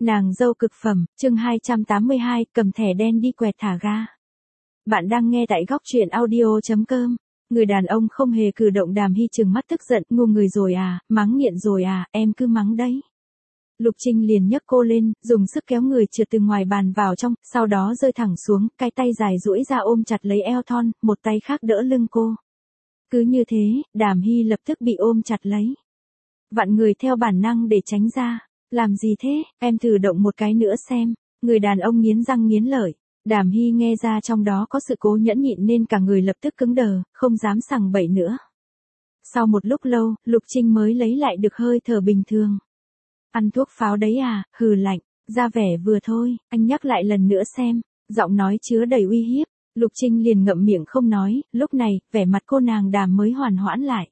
Nàng dâu cực phẩm, chương 282, cầm thẻ đen đi quẹt thả ga. Bạn đang nghe tại góc truyện audio.com. Người đàn ông không hề cử động. Đàm Hy trừng mắt tức giận, ngu người rồi à, mắng nghiện rồi à, em cứ mắng đấy. Lục Trinh liền nhấc cô lên, dùng sức kéo người trượt từ ngoài bàn vào trong, sau đó rơi thẳng xuống, cái tay dài duỗi ra ôm chặt lấy eo thon, một tay khác đỡ lưng cô. Cứ như thế, Đàm Hy lập tức bị ôm chặt lấy. Vặn người theo bản năng để tránh ra. Làm gì thế, em thử động một cái nữa xem. Người đàn ông nghiến răng nghiến lợi. Đàm Hy nghe ra trong đó có sự cố nhẫn nhịn nên cả người lập tức cứng đờ, không dám sằng bậy nữa. Sau một lúc lâu, Lục Trinh mới lấy lại được hơi thở bình thường. Ăn thuốc pháo đấy à, hừ lạnh, ra vẻ vừa thôi, anh nhắc lại lần nữa xem. Giọng nói chứa đầy uy hiếp. Lục Trinh liền ngậm miệng không nói, lúc này, vẻ mặt cô nàng Đàm mới hoàn hoãn lại.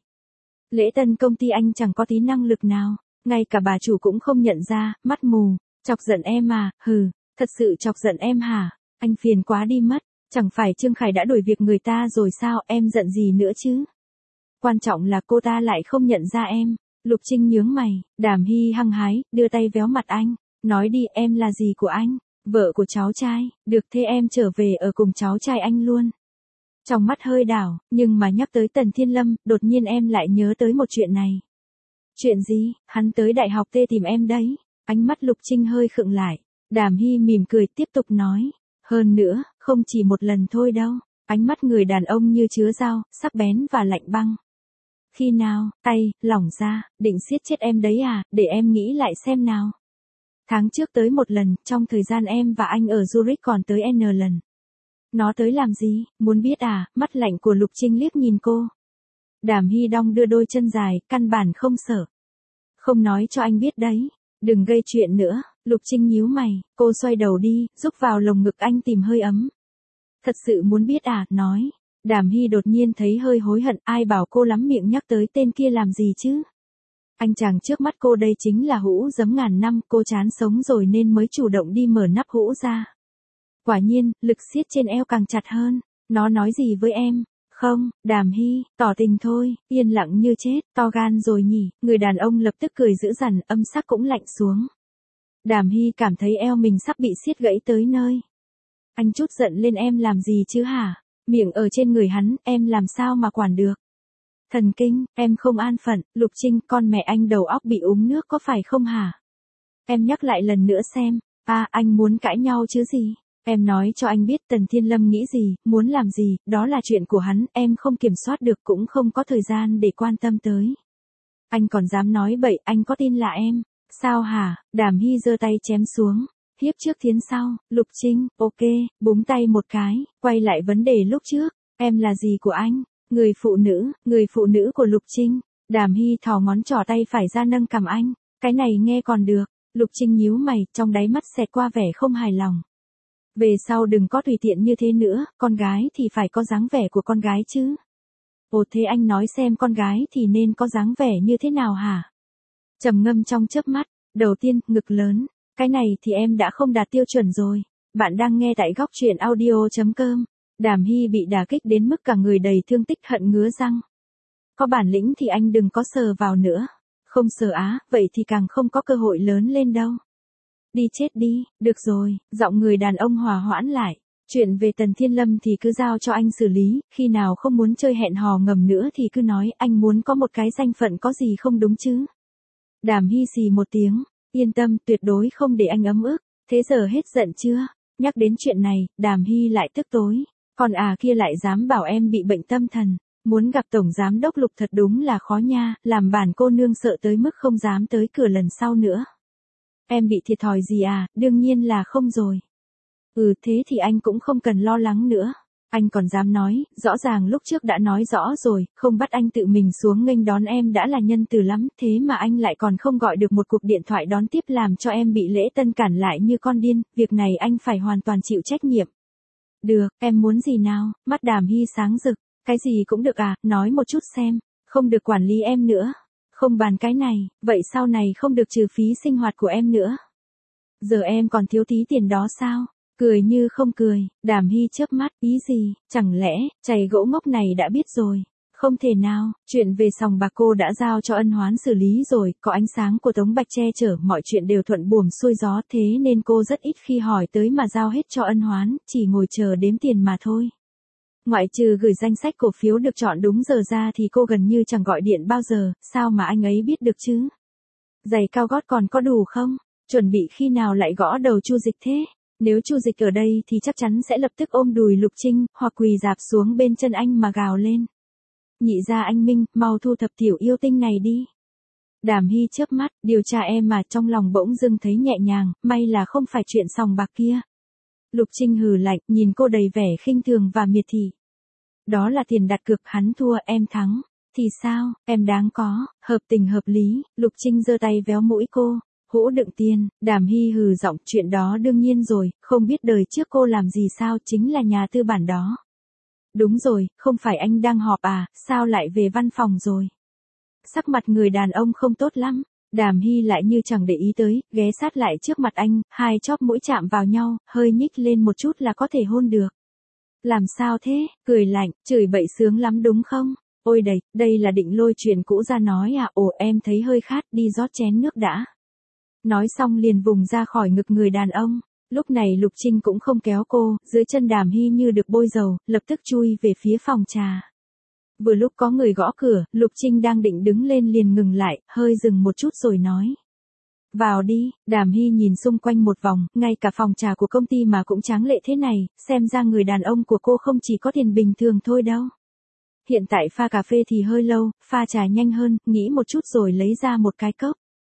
Lễ tân công ty anh chẳng có tí năng lực nào. Ngay cả bà chủ cũng không nhận ra, mắt mù, chọc giận em à, hừ, thật sự chọc giận em hả, anh phiền quá đi mất, chẳng phải Trương Khải đã đuổi việc người ta rồi sao, em giận gì nữa chứ. Quan trọng là cô ta lại không nhận ra em. Lục Trinh nhướng mày. Đàm Hy hăng hái, đưa tay véo mặt anh, nói đi, em là gì của anh, vợ của cháu trai, được thế em trở về ở cùng cháu trai anh luôn. Trong mắt hơi đảo, nhưng mà nhắc tới Tần Thiên Lâm, đột nhiên em lại nhớ tới một chuyện này. Chuyện gì, hắn tới đại học T tìm em đấy. Ánh mắt Lục Trinh hơi khựng lại. Đàm Hy mỉm cười tiếp tục nói. Hơn nữa, không chỉ một lần thôi đâu. Ánh mắt người đàn ông như chứa dao, sắc bén và lạnh băng. Khi nào, tay, lỏng ra, định siết chết em đấy à, để em nghĩ lại xem nào. Tháng trước tới một lần, trong thời gian em và anh ở Zurich còn tới N lần. Nó tới làm gì, muốn biết à, mắt lạnh của Lục Trinh liếc nhìn cô. Đàm Hy đong đưa đôi chân dài, căn bản không sợ. Không nói cho anh biết đấy, đừng gây chuyện nữa. Lục Trinh nhíu mày, cô xoay đầu đi, rúc vào lồng ngực anh tìm hơi ấm. Thật sự muốn biết à, nói. Đàm Hy đột nhiên thấy hơi hối hận, ai bảo cô lắm miệng nhắc tới tên kia làm gì chứ. Anh chàng trước mắt cô đây chính là hũ giấm ngàn năm, cô chán sống rồi nên mới chủ động đi mở nắp hũ ra. Quả nhiên, lực siết trên eo càng chặt hơn. Nó nói gì với em? Không, Đàm Hy, tỏ tình thôi, yên lặng như chết, to gan rồi nhỉ. Người đàn ông lập tức cười dữ dằn, âm sắc cũng lạnh xuống. Đàm Hy cảm thấy eo mình sắp bị siết gãy tới nơi. Anh chút giận lên em làm gì chứ hả? Miệng ở trên người hắn, em làm sao mà quản được? Thần kinh, em không an phận. Lục Trinh, con mẹ anh đầu óc bị uống nước có phải không hả? Em nhắc lại lần nữa xem. À, anh muốn cãi nhau chứ gì? Em nói cho anh biết Tần Thiên Lâm nghĩ gì, muốn làm gì, đó là chuyện của hắn, em không kiểm soát được cũng không có thời gian để quan tâm tới. Anh còn dám nói bậy, anh có tin là em? Sao hả? Đàm Hy giơ tay chém xuống. Hiếp trước thiến sau. Lục Trinh, ok, búng tay một cái, quay lại vấn đề lúc trước. Em là gì của anh? Người phụ nữ của Lục Trinh. Đàm Hy thò ngón trỏ tay phải ra nâng cằm anh. Cái này nghe còn được. Lục Trinh nhíu mày, trong đáy mắt xẹt qua vẻ không hài lòng. Về sau đừng có tùy tiện như thế nữa, con gái thì phải có dáng vẻ của con gái chứ. Ồ, thế anh nói xem con gái thì nên có dáng vẻ như thế nào hả? Trầm ngâm trong chớp mắt. Đầu tiên, ngực lớn. Cái này thì em đã không đạt tiêu chuẩn rồi. Bạn đang nghe tại góc truyện audio.com. Đàm Hy bị đả kích đến mức cả người đầy thương tích, hận ngứa răng. Có bản lĩnh thì anh đừng có sờ vào nữa. Không sờ á, vậy thì càng không có cơ hội lớn lên đâu. Đi chết đi, được rồi. Giọng người đàn ông hòa hoãn lại. Chuyện về Tần Thiên Lâm thì cứ giao cho anh xử lý, khi nào không muốn chơi hẹn hò ngầm nữa thì cứ nói, anh muốn có một cái danh phận có gì không đúng chứ. Đàm Hy xì một tiếng, yên tâm, tuyệt đối không để anh ấm ức. Thế giờ hết giận chưa? Nhắc đến chuyện này, Đàm Hy lại tức tối. Còn à kia lại dám bảo em bị bệnh tâm thần. Muốn gặp Tổng Giám Đốc Lục thật đúng là khó nha, làm bản cô nương sợ tới mức không dám tới cửa lần sau nữa. Em bị thiệt thòi gì à, đương nhiên là không rồi. Thế thì anh cũng không cần lo lắng nữa. Anh còn dám nói, rõ ràng lúc trước đã nói rõ rồi, không bắt anh tự mình xuống nghênh đón em đã là nhân từ lắm, thế mà anh lại còn không gọi được một cuộc điện thoại đón tiếp làm cho em bị lễ tân cản lại như con điên, việc này anh phải hoàn toàn chịu trách nhiệm. Được, em muốn gì nào? Mắt Đàm Hy sáng rực, cái gì cũng được à, nói một chút xem, không được quản lý em nữa. Không bàn cái này, vậy sau này không được trừ phí sinh hoạt của em nữa. Giờ em còn thiếu tí tiền đó sao? Cười như không cười, Đàm Hy chớp mắt, ý gì, chẳng lẽ, chày gỗ ngốc này đã biết rồi. Không thể nào, chuyện về sòng bạc cô đã giao cho Ân Hoán xử lý rồi, có ánh sáng của Tống Bạch che chở, mọi chuyện đều thuận buồm xuôi gió, thế nên cô rất ít khi hỏi tới mà giao hết cho Ân Hoán, chỉ ngồi chờ đếm tiền mà thôi. Ngoại trừ gửi danh sách cổ phiếu được chọn đúng giờ ra thì cô gần như chẳng gọi điện bao giờ, sao mà anh ấy biết được chứ? Giày cao gót còn có đủ không? Chuẩn bị khi nào lại gõ đầu Chu Dịch thế? Nếu Chu Dịch ở đây thì chắc chắn sẽ lập tức ôm đùi Lục Trinh, hoặc quỳ rạp xuống bên chân anh mà gào lên. Nhị gia anh Minh, mau thu thập tiểu yêu tinh này đi. Đàm Hy chớp mắt, điều tra em mà trong lòng bỗng dưng thấy nhẹ nhàng, may là không phải chuyện sòng bạc kia. Lục Trinh hừ lạnh, nhìn cô đầy vẻ khinh thường và miệt thị. Đó là tiền đặt cược, hắn thua em thắng. Thì sao, em đáng có, hợp tình hợp lý. Lục Trinh giơ tay véo mũi cô. Hũ đựng tiền, Đàm Hy hừ giọng, chuyện đó đương nhiên rồi, không biết đời trước cô làm gì sao, chính là nhà tư bản đó. Đúng rồi, không phải anh đang họp à, sao lại về văn phòng rồi? Sắc mặt người đàn ông không tốt lắm. Đàm Hy lại như chẳng để ý tới, ghé sát lại trước mặt anh, hai chóp mũi chạm vào nhau, hơi nhích lên một chút là có thể hôn được. Làm sao thế, cười lạnh, chửi bậy sướng lắm đúng không? Ôi đây là định lôi chuyện cũ ra nói à, ồ em thấy hơi khát, đi rót chén nước đã. Nói xong liền vùng ra khỏi ngực người đàn ông. Lúc này Lục Trinh cũng không kéo cô, dưới chân Đàm Hy như được bôi dầu, lập tức chui về phía phòng trà. Vừa lúc có người gõ cửa, Lục Trinh đang định đứng lên liền ngừng lại, hơi dừng một chút rồi nói. Vào đi. Đàm Hy nhìn xung quanh một vòng, ngay cả phòng trà của công ty mà cũng tráng lệ thế này, xem ra người đàn ông của cô không chỉ có tiền bình thường thôi đâu. Hiện tại pha cà phê thì hơi lâu, pha trà nhanh hơn, nghĩ một chút rồi lấy ra một cái cốc.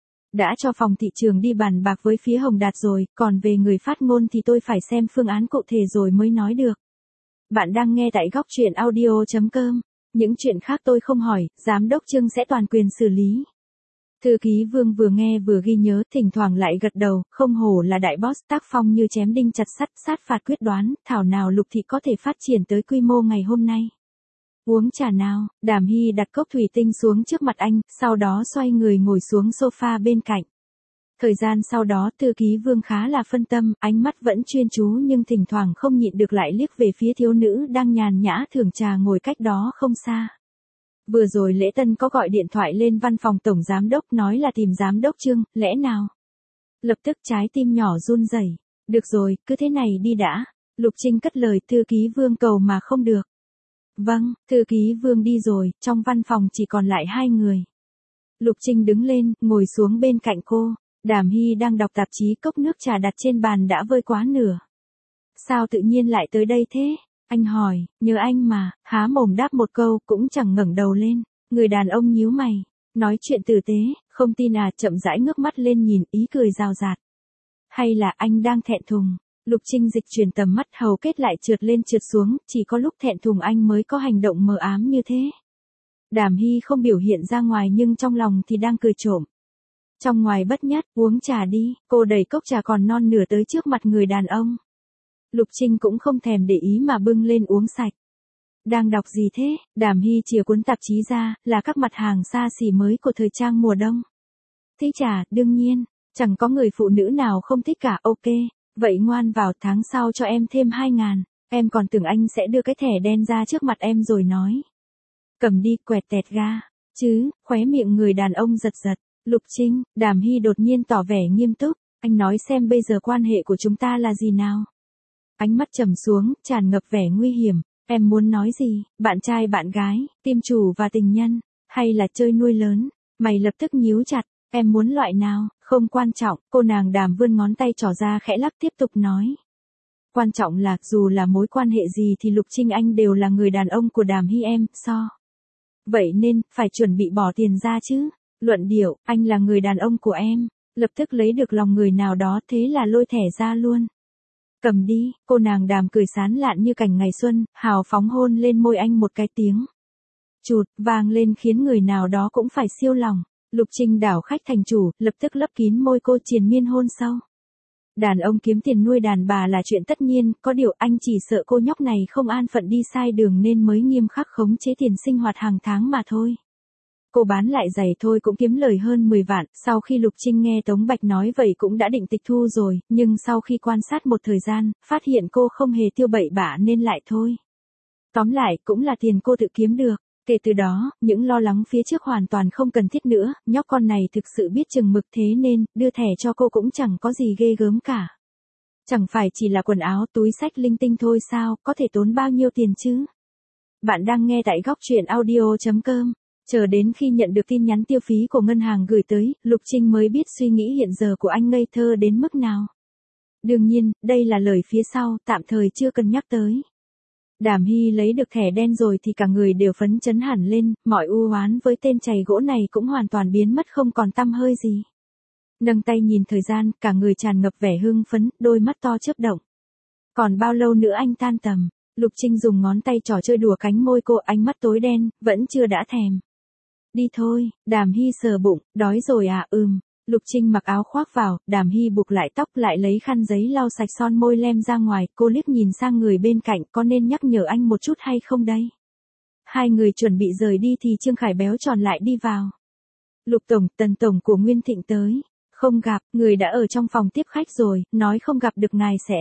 Đã cho phòng thị trường đi bàn bạc với phía Hồng Đạt rồi, còn về người phát ngôn thì tôi phải xem phương án cụ thể rồi mới nói được. Bạn đang nghe tại góc truyện audio.com. Những chuyện khác tôi không hỏi, giám đốc Trương sẽ toàn quyền xử lý. Thư ký Vương vừa nghe vừa ghi nhớ, thỉnh thoảng lại gật đầu, không hổ là đại boss, tác phong như chém đinh chặt sắt, sát phạt quyết đoán, thảo nào Lục Thị có thể phát triển tới quy mô ngày hôm nay. Uống trà nào, Đàm Hy đặt cốc thủy tinh xuống trước mặt anh, sau đó xoay người ngồi xuống sofa bên cạnh. Thời gian sau đó thư ký Vương khá là phân tâm, ánh mắt vẫn chuyên chú nhưng thỉnh thoảng không nhịn được lại liếc về phía thiếu nữ đang nhàn nhã thưởng trà ngồi cách đó không xa. Vừa rồi Lễ Tân có gọi điện thoại lên văn phòng tổng giám đốc nói là tìm giám đốc Trương, lẽ nào? Lập tức trái tim nhỏ run rẩy. Được rồi, cứ thế này đi đã. Lục Trinh cất lời, thư ký Vương cầu mà không được. Vâng, thư ký Vương đi rồi, trong văn phòng chỉ còn lại hai người. Lục Trinh đứng lên, ngồi xuống bên cạnh cô. Đàm Hy đang đọc tạp chí, cốc nước trà đặt trên bàn đã vơi quá nửa. Sao tự nhiên lại tới đây thế? Anh hỏi, nhớ anh mà, há mồm đáp một câu, cũng chẳng ngẩng đầu lên. Người đàn ông nhíu mày, nói chuyện tử tế, không tin à, chậm rãi ngước mắt lên nhìn, ý cười rào rạt. Hay là anh đang thẹn thùng? Lục Trinh dịch chuyển tầm mắt, hầu kết lại trượt lên trượt xuống, chỉ có lúc thẹn thùng anh mới có hành động mờ ám như thế. Đàm Hy không biểu hiện ra ngoài nhưng trong lòng thì đang cười trộm. Trong ngoài bất nhất, uống trà đi, cô đẩy cốc trà còn non nửa tới trước mặt người đàn ông. Lục Trinh cũng không thèm để ý mà bưng lên uống sạch. Đang đọc gì thế? Đàm Hy chìa cuốn tạp chí ra, là các mặt hàng xa xỉ mới của thời trang mùa đông. Thích trà, đương nhiên, chẳng có người phụ nữ nào không thích cả, ok. Vậy ngoan vào, tháng sau cho em thêm 2.000, em còn tưởng anh sẽ đưa cái thẻ đen ra trước mặt em rồi nói. Cầm đi, quẹt tẹt ga. Chứ, khóe miệng người đàn ông giật giật. Lục Trinh, Đàm Hy đột nhiên tỏ vẻ nghiêm túc, anh nói xem bây giờ quan hệ của chúng ta là gì nào? Ánh mắt trầm xuống, tràn ngập vẻ nguy hiểm, em muốn nói gì, bạn trai bạn gái, tim chủ và tình nhân, hay là chơi nuôi lớn? Mày lập tức nhíu chặt, em muốn loại nào, không quan trọng, cô nàng Đàm vươn ngón tay trỏ ra khẽ lắc tiếp tục nói. Quan trọng là, dù là mối quan hệ gì thì Lục Trinh anh đều là người đàn ông của Đàm Hy em, so. Vậy nên, phải chuẩn bị bỏ tiền ra chứ. Luận điệu, anh là người đàn ông của em, lập tức lấy được lòng người nào đó, thế là lôi thẻ ra luôn. Cầm đi, cô nàng Đàm cười sán lạn như cảnh ngày xuân, hào phóng hôn lên môi anh một cái tiếng. Chụt, vang lên khiến người nào đó cũng phải siêu lòng. Lục Trinh đảo khách thành chủ, lập tức lấp kín môi cô triền miên hôn sâu. Đàn ông kiếm tiền nuôi đàn bà là chuyện tất nhiên, có điều anh chỉ sợ cô nhóc này không an phận đi sai đường nên mới nghiêm khắc khống chế tiền sinh hoạt hàng tháng mà thôi. Cô bán lại giày thôi cũng kiếm lời hơn 10 vạn, sau khi Lục Trinh nghe Tống Bạch nói vậy cũng đã định tịch thu rồi, nhưng sau khi quan sát một thời gian, phát hiện cô không hề tiêu bậy bạ nên lại thôi. Tóm lại, cũng là tiền cô tự kiếm được. Kể từ đó, những lo lắng phía trước hoàn toàn không cần thiết nữa, nhóc con này thực sự biết chừng mực thế nên, đưa thẻ cho cô cũng chẳng có gì ghê gớm cả. Chẳng phải chỉ là quần áo, túi xách linh tinh thôi sao, có thể tốn bao nhiêu tiền chứ? Bạn đang nghe tại góc truyện audio.com. Chờ đến khi nhận được tin nhắn tiêu phí của ngân hàng gửi tới, Lục Trinh mới biết suy nghĩ hiện giờ của anh ngây thơ đến mức nào. Đương nhiên, đây là lời phía sau, tạm thời chưa cần nhắc tới. Đàm Hy lấy được thẻ đen rồi thì cả người đều phấn chấn hẳn lên, mọi u oán với tên chày gỗ này cũng hoàn toàn biến mất không còn tăm hơi gì. Nâng tay nhìn thời gian, cả người tràn ngập vẻ hưng phấn, đôi mắt to chớp động. Còn bao lâu nữa anh tan tầm? Lục Trinh dùng ngón tay trỏ chơi đùa cánh môi cô, ánh mắt tối đen, vẫn chưa đã thèm. Đi thôi, Đàm Hy sờ bụng, đói rồi à, Lục Trinh mặc áo khoác vào, Đàm Hy buộc lại tóc lại lấy khăn giấy lau sạch son môi lem ra ngoài, cô liếc nhìn sang người bên cạnh, có nên nhắc nhở anh một chút hay không đây? Hai người chuẩn bị rời đi thì Trương Khải béo tròn lại đi vào. Lục Tổng, Tần Tổng của Nguyên Thịnh tới. Không gặp, người đã ở trong phòng tiếp khách rồi, nói không gặp được ngài sẽ.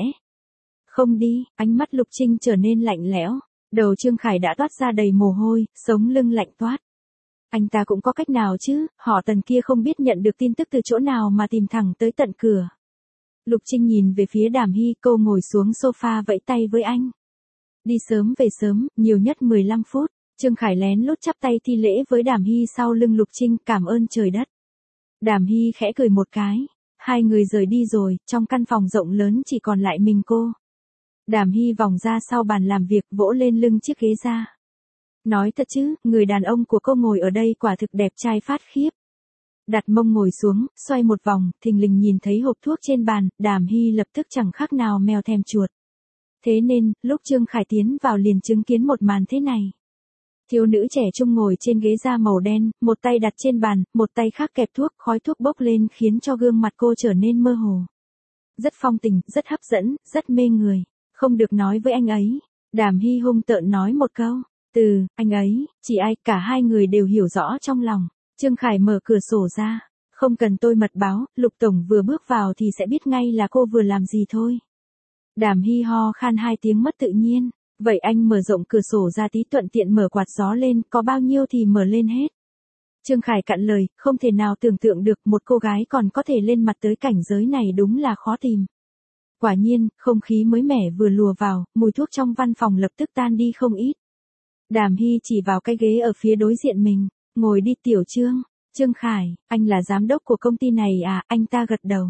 Không đi, ánh mắt Lục Trinh trở nên lạnh lẽo. Đầu Trương Khải đã toát ra đầy mồ hôi, sống lưng lạnh toát. Anh ta cũng có cách nào chứ, họ Tần kia không biết nhận được tin tức từ chỗ nào mà tìm thẳng tới tận cửa. Lục Trinh nhìn về phía Đàm Hy, cô ngồi xuống sofa vẫy tay với anh. Đi sớm về sớm, nhiều nhất 15 phút. Trương Khải lén lút chắp tay thi lễ với Đàm Hy sau lưng Lục Trinh, cảm ơn trời đất. Đàm Hy khẽ cười một cái. Hai người rời đi rồi, trong căn phòng rộng lớn chỉ còn lại mình cô. Đàm Hy vòng ra sau bàn làm việc, vỗ lên lưng chiếc ghế ra. Nói thật chứ, người đàn ông của cô ngồi ở đây quả thực đẹp trai phát khiếp. Đặt mông ngồi xuống, xoay một vòng, thình lình nhìn thấy hộp thuốc trên bàn, Đàm Hy lập tức chẳng khác nào mèo thèm chuột. Thế nên, lúc Trương Khải tiến vào liền chứng kiến một màn thế này. Thiếu nữ trẻ trung ngồi trên ghế da màu đen, một tay đặt trên bàn, một tay khác kẹp thuốc, khói thuốc bốc lên khiến cho gương mặt cô trở nên mơ hồ. Rất phong tình, rất hấp dẫn, rất mê người. Không được nói với anh ấy. Đàm Hy hung tợn nói một câu. Anh ấy, chỉ ai, cả hai người đều hiểu rõ trong lòng. Trương Khải mở cửa sổ ra. Không cần tôi mật báo, Lục Tổng vừa bước vào thì sẽ biết ngay là cô vừa làm gì thôi. Đàm Hy ho khan hai tiếng mất tự nhiên. Vậy anh mở rộng cửa sổ ra tí, thuận tiện mở quạt gió lên, có bao nhiêu thì mở lên hết. Trương Khải cạn lời, không thể nào tưởng tượng được một cô gái còn có thể lên mặt tới cảnh giới này, đúng là khó tìm. Quả nhiên, không khí mới mẻ vừa lùa vào, mùi thuốc trong văn phòng lập tức tan đi không ít. Đàm Hy chỉ vào cái ghế ở phía đối diện mình, ngồi đi Tiểu Trương. Trương Khải, anh là giám đốc của công ty này à, anh ta gật đầu.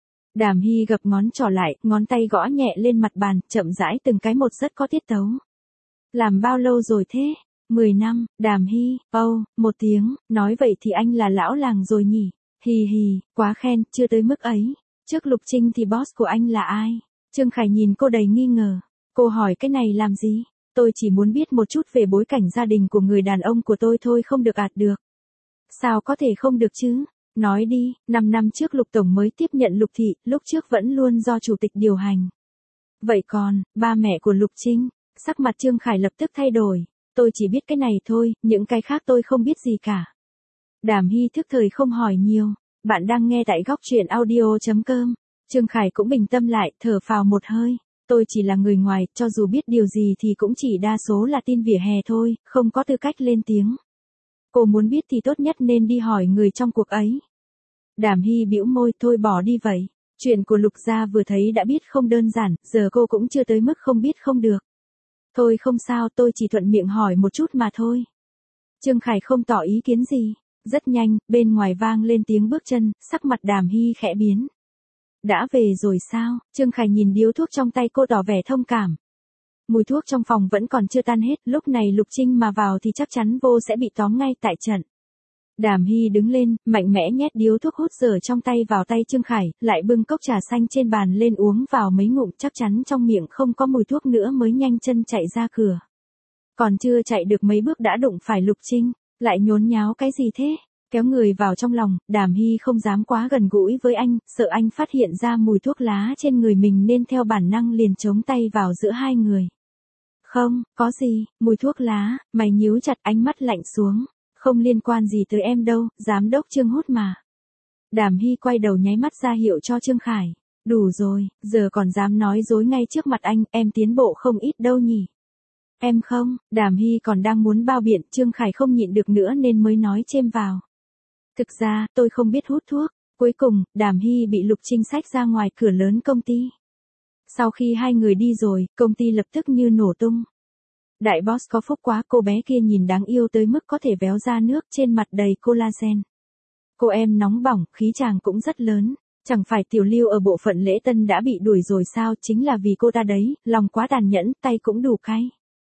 Đàm Hy gập ngón trỏ lại, ngón tay gõ nhẹ lên mặt bàn, chậm rãi từng cái một rất có tiết tấu. Làm bao lâu rồi thế? 10 năm, Đàm Hy, một tiếng, nói vậy thì anh là lão làng rồi nhỉ? Hì hì, quá khen, chưa tới mức ấy. Trước Lục Trinh thì boss của anh là ai? Trương Khải nhìn cô đầy nghi ngờ. Cô hỏi cái này làm gì? Tôi chỉ muốn biết một chút về bối cảnh gia đình của người đàn ông của tôi thôi, không được ạt được. Sao có thể không được chứ? Nói đi, 5 năm trước Lục Tổng mới tiếp nhận Lục Thị, lúc trước vẫn luôn do chủ tịch điều hành. Vậy còn, ba mẹ của Lục Trinh? Sắc mặt Trương Khải lập tức thay đổi. Tôi chỉ biết cái này thôi, những cái khác tôi không biết gì cả. Đàm Hy thức thời không hỏi nhiều. Bạn đang nghe tại góc truyện audio.com. Trương Khải cũng bình tâm lại, thở phào một hơi. Tôi chỉ là người ngoài, cho dù biết điều gì thì cũng chỉ đa số là tin vỉa hè thôi, không có tư cách lên tiếng. Cô muốn biết thì tốt nhất nên đi hỏi người trong cuộc ấy. Đàm Hy bĩu môi, thôi bỏ đi vậy. Chuyện của Lục gia vừa thấy đã biết không đơn giản, giờ cô cũng chưa tới mức không biết không được. Thôi không sao, tôi chỉ thuận miệng hỏi một chút mà thôi. Trương Khải không tỏ ý kiến gì. Rất nhanh, bên ngoài vang lên tiếng bước chân, sắc mặt Đàm Hy khẽ biến. Đã về rồi sao? Trương Khải nhìn điếu thuốc trong tay cô tỏ vẻ thông cảm. Mùi thuốc trong phòng vẫn còn chưa tan hết, lúc này Lục Trinh mà vào thì chắc chắn vô sẽ bị tóm ngay tại trận. Đàm Hy đứng lên, mạnh mẽ nhét điếu thuốc hút dở trong tay vào tay Trương Khải, lại bưng cốc trà xanh trên bàn lên uống vào mấy ngụm, chắc chắn trong miệng không có mùi thuốc nữa mới nhanh chân chạy ra cửa. Còn chưa chạy được mấy bước đã đụng phải Lục Trinh, lại nhốn nháo cái gì thế? Kéo người vào trong lòng, Đàm Hy không dám quá gần gũi với anh, sợ anh phát hiện ra mùi thuốc lá trên người mình nên theo bản năng liền chống tay vào giữa hai người. Không, có gì, mùi thuốc lá, mày nhíu chặt, ánh mắt lạnh xuống. Không liên quan gì tới em đâu, giám đốc Trương hút mà. Đàm Hy quay đầu nháy mắt ra hiệu cho Trương Khải. Đủ rồi, giờ còn dám nói dối ngay trước mặt anh, em tiến bộ không ít đâu nhỉ. Em không, Đàm Hy còn đang muốn bao biện, Trương Khải không nhịn được nữa nên mới nói chêm vào. Thực ra, tôi không biết hút thuốc. Cuối cùng, Đàm Hy bị Lục Trinh xách ra ngoài cửa lớn công ty. Sau khi hai người đi rồi, công ty lập tức như nổ tung. Đại boss có phúc quá, cô bé kia nhìn đáng yêu tới mức có thể véo ra nước, trên mặt đầy collagen. Cô em nóng bỏng, khí chàng cũng rất lớn. Chẳng phải Tiểu Lưu ở bộ phận lễ tân đã bị đuổi rồi sao, chính là vì cô ta đấy, lòng quá tàn nhẫn, tay cũng đủ cay.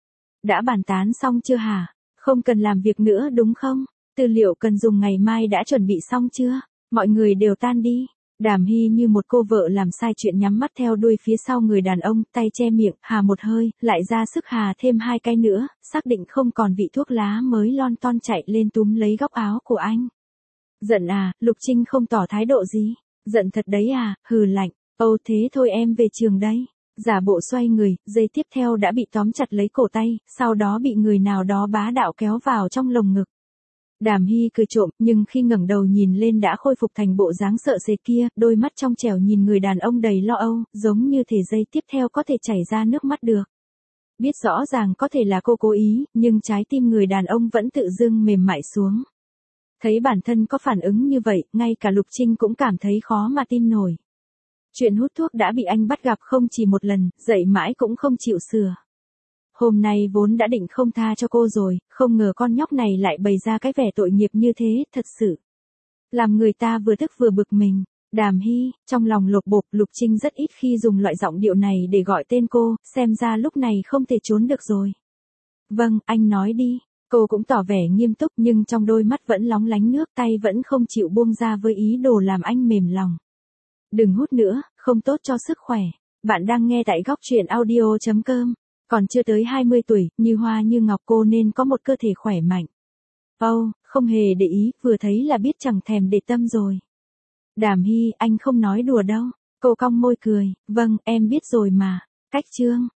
Đã bàn tán xong chưa hả? Không cần làm việc nữa đúng không? Tư liệu cần dùng ngày mai đã chuẩn bị xong chưa? Mọi người đều tan đi. Đàm Hy như một cô vợ làm sai chuyện nhắm mắt theo đuôi phía sau người đàn ông, tay che miệng, hà một hơi, lại ra sức hà thêm 2 cái nữa, xác định không còn vị thuốc lá mới lon ton chạy lên túm lấy góc áo của anh. Giận à, Lục Trinh không tỏ thái độ gì. Giận thật đấy à, hừ lạnh, âu thế thôi em về trường đây. Giả bộ xoay người, giây tiếp theo đã bị tóm chặt lấy cổ tay, sau đó bị người nào đó bá đạo kéo vào trong lồng ngực. Đàm Hy cười trộm, nhưng khi ngẩng đầu nhìn lên đã khôi phục thành bộ dáng sợ sệt kia, đôi mắt trong trẻo nhìn người đàn ông đầy lo âu, giống như thể giây tiếp theo có thể chảy ra nước mắt được. Biết rõ ràng có thể là cô cố ý, nhưng trái tim người đàn ông vẫn tự dưng mềm mại xuống. Thấy bản thân có phản ứng như vậy, ngay cả Lục Trinh cũng cảm thấy khó mà tin nổi. Chuyện hút thuốc đã bị anh bắt gặp không chỉ một lần, dậy mãi cũng không chịu sửa. Hôm nay vốn đã định không tha cho cô rồi, không ngờ con nhóc này lại bày ra cái vẻ tội nghiệp như thế, thật sự. Làm người ta vừa tức vừa bực mình. Đàm Hy, trong lòng lột bột, Lục Trinh rất ít khi dùng loại giọng điệu này để gọi tên cô, xem ra lúc này không thể trốn được rồi. Vâng, anh nói đi. Cô cũng tỏ vẻ nghiêm túc nhưng trong đôi mắt vẫn lóng lánh nước, tay vẫn không chịu buông ra với ý đồ làm anh mềm lòng. Đừng hút nữa, không tốt cho sức khỏe. Bạn đang nghe tại góc truyện audio.com. Còn chưa tới 20 tuổi, như hoa như ngọc cô nên có một cơ thể khỏe mạnh. Không hề để ý, vừa thấy là biết chẳng thèm để tâm rồi. Đàm Hy, anh không nói đùa đâu. Cô cong môi cười, vâng, em biết rồi mà. Cách chương.